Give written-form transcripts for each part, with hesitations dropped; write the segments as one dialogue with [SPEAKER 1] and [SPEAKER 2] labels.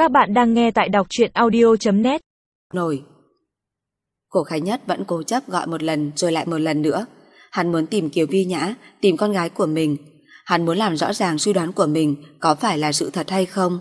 [SPEAKER 1] Các bạn đang nghe tại đọc truyện audio.net.
[SPEAKER 2] Nổi. Cổ Khánh Nhất vẫn cố chấp gọi một lần rồi lại một lần nữa. Hắn muốn tìm Kiều Vi Nhã, tìm con gái của mình. Hắn muốn làm rõ ràng suy đoán của mình có phải là sự thật hay không.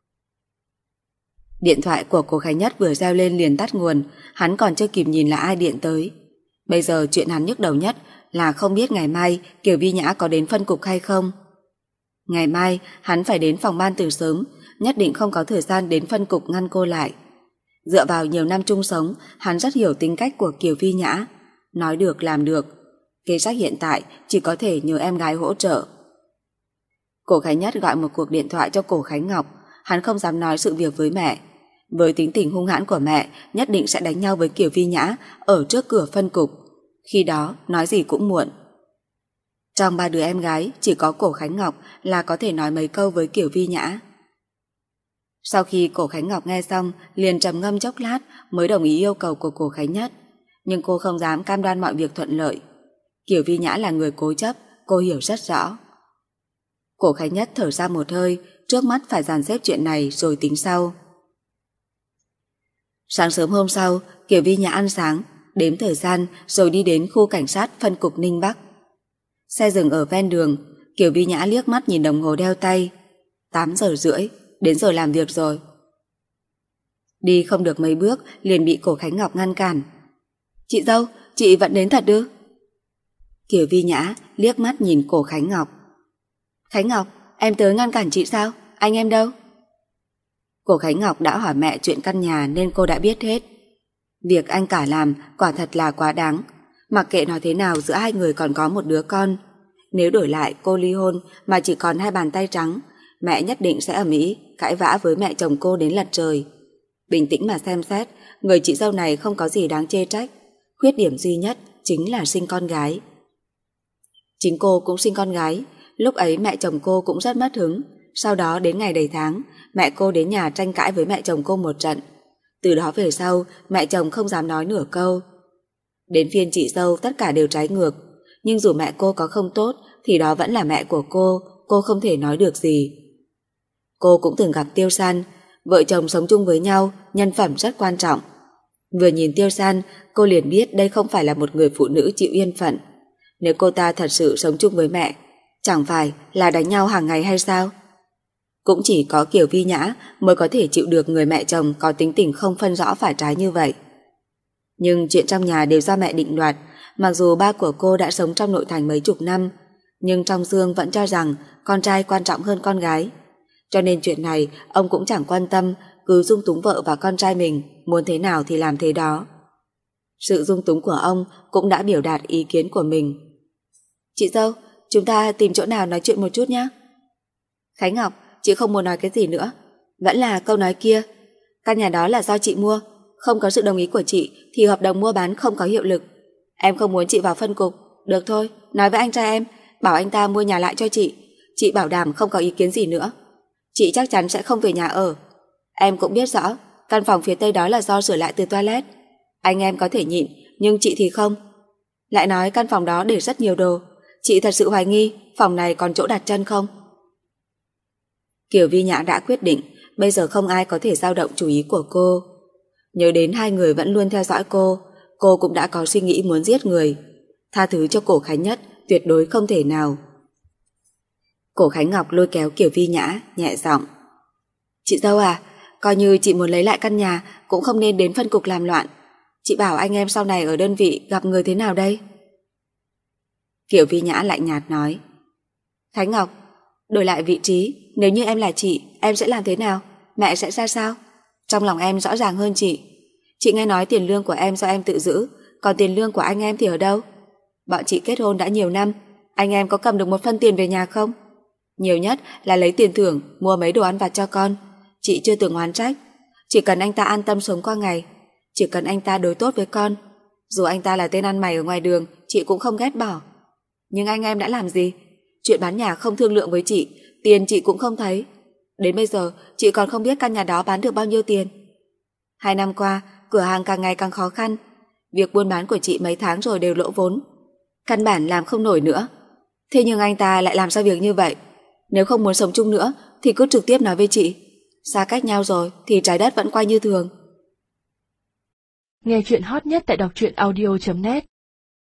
[SPEAKER 2] Điện thoại của Cổ Khánh Nhất vừa reo lên liền tắt nguồn. Hắn còn chưa kịp nhìn là ai điện tới. Bây giờ chuyện hắn nhức đầu nhất là không biết ngày mai Kiều Vi Nhã có đến phân cục hay không. Ngày mai hắn phải đến phòng ban từ sớm, nhất định không có thời gian đến phân cục ngăn cô lại. Dựa vào nhiều năm chung sống, hắn rất hiểu tính cách của Kiều Vi Nhã. Nói được làm được. Kế sách hiện tại chỉ có thể nhờ em gái hỗ trợ. Cổ Khánh Nhất gọi một cuộc điện thoại cho Cổ Khánh Ngọc. Hắn không dám nói sự việc với mẹ. Với tính tình hung hãn của mẹ, nhất định sẽ đánh nhau với Kiều Vi Nhã ở trước cửa phân cục. Khi đó nói gì cũng muộn. Trong ba đứa em gái, chỉ có Cổ Khánh Ngọc là có thể nói mấy câu với Kiều Vi Nhã. Sau khi Cổ Khánh Ngọc nghe xong, liền trầm ngâm chốc lát mới đồng ý yêu cầu của Cổ Khánh Nhất. Nhưng cô không dám cam đoan mọi việc thuận lợi. Kiều Vi Nhã là người cố chấp, cô hiểu rất rõ. Cổ Khánh Nhất thở ra một hơi, trước mắt phải dàn xếp chuyện này rồi tính sau. Sáng sớm hôm sau, Kiều Vi Nhã ăn sáng, đếm thời gian rồi đi đến khu cảnh sát phân cục Ninh Bắc. Xe dừng ở ven đường, Kiều Vi Nhã liếc mắt nhìn đồng hồ đeo tay. 8 giờ rưỡi, đến giờ làm việc rồi. Đi không được mấy bước liền bị Cổ Khánh Ngọc ngăn cản. Chị dâu, chị vẫn đến thật ư? Kiều Vi Nhã liếc mắt nhìn Cổ Khánh Ngọc. Khánh Ngọc, em tới ngăn cản chị sao? Anh em đâu? Cổ Khánh Ngọc đã hỏi mẹ chuyện căn nhà nên cô đã biết hết. Việc anh cả làm quả thật là quá đáng. Mặc kệ nói thế nào giữa hai người còn có một đứa con. Nếu đổi lại cô ly hôn mà chỉ còn 2 bàn tay trắng, mẹ nhất định sẽ ầm ĩ cãi vã với mẹ chồng cô đến lật trời. Bình tĩnh mà xem xét, người chị dâu này không có gì đáng chê trách. Khuyết điểm duy nhất chính là sinh con gái. Chính cô cũng sinh con gái. Lúc ấy mẹ chồng cô cũng rất mất hứng. Sau đó đến ngày đầy tháng, mẹ cô đến nhà tranh cãi với mẹ chồng cô một trận. Từ đó về sau, mẹ chồng không dám nói nửa câu. Đến phiên chị dâu tất cả đều trái ngược. Nhưng dù mẹ cô có không tốt thì đó vẫn là mẹ của cô không thể nói được gì. Cô cũng từng gặp Tiêu San. Vợ chồng sống chung với nhau, nhân phẩm rất quan trọng. Vừa nhìn Tiêu San, cô liền biết đây không phải là một người phụ nữ chịu yên phận. Nếu cô ta thật sự sống chung với mẹ, chẳng phải là đánh nhau hàng ngày hay sao? Cũng chỉ có Kiều Vi Nhã mới có thể chịu được người mẹ chồng có tính tình không phân rõ phải trái như vậy. Nhưng chuyện trong nhà đều do mẹ định đoạt. Mặc dù ba của cô đã sống trong nội thành mấy chục năm, nhưng trong xương vẫn cho rằng con trai quan trọng hơn con gái. Cho nên chuyện này ông cũng chẳng quan tâm, cứ dung túng vợ và con trai mình, muốn thế nào thì làm thế đó. Sự dung túng của ông cũng đã biểu đạt ý kiến của mình. Chị dâu, chúng ta tìm chỗ nào nói chuyện một chút nhé. Khánh Ngọc, chị không muốn nói cái gì nữa. Vẫn là câu nói kia, căn nhà đó là do chị mua, không có sự đồng ý của chị thì hợp đồng mua bán không có hiệu lực. Em không muốn chị vào phân cục. Được thôi, nói với anh trai em, bảo anh ta mua nhà lại cho chị. Chị bảo đảm không có ý kiến gì nữa. Chị chắc chắn sẽ không về nhà ở. Em cũng biết rõ căn phòng phía tây đó là do sửa lại từ toilet. Anh em có thể nhịn, nhưng chị thì không. Lại nói căn phòng đó để rất nhiều đồ. Chị thật sự hoài nghi phòng này còn chỗ đặt chân không? Kiều Vi Nhã đã quyết định, bây giờ không ai có thể dao động chủ ý của cô. Nhớ đến hai người vẫn luôn theo dõi cô cũng đã có suy nghĩ muốn giết người. Tha thứ cho Cổ Khánh Nhất tuyệt đối không thể nào. Cổ Khánh Ngọc lôi kéo Kiều Vi Nhã, nhẹ giọng. Chị dâu à, coi như chị muốn lấy lại căn nhà cũng không nên đến phân cục làm loạn. Chị bảo anh em sau này ở đơn vị gặp người thế nào đây? Kiều Vi Nhã lạnh nhạt nói. Khánh Ngọc, đổi lại vị trí, nếu như em là chị, em sẽ làm thế nào? Mẹ sẽ ra sao? Trong lòng em rõ ràng hơn chị. Chị nghe nói tiền lương của em do em tự giữ, còn tiền lương của anh em thì ở đâu? Bọn chị kết hôn đã nhiều năm, anh em có cầm được một phân tiền về nhà không? Nhiều nhất là lấy tiền thưởng mua mấy đồ ăn vặt cho con. Chị chưa từng oán trách. Chỉ cần anh ta an tâm sống qua ngày, chỉ cần anh ta đối tốt với con. Dù anh ta là tên ăn mày ở ngoài đường, chị cũng không ghét bỏ. Nhưng anh em đã làm gì? Chuyện bán nhà không thương lượng với chị, tiền chị cũng không thấy. Đến bây giờ chị còn không biết căn nhà đó bán được bao nhiêu tiền. 2 năm qua cửa hàng càng ngày càng khó khăn. Việc buôn bán của chị mấy tháng rồi đều lỗ vốn, căn bản làm không nổi nữa. Thế nhưng anh ta lại làm sao việc như vậy? Nếu không muốn sống chung nữa thì cứ trực tiếp nói với chị. Xa cách nhau rồi thì trái đất vẫn quay như thường.
[SPEAKER 1] Nghe chuyện hot nhất tại đọc truyện audio.net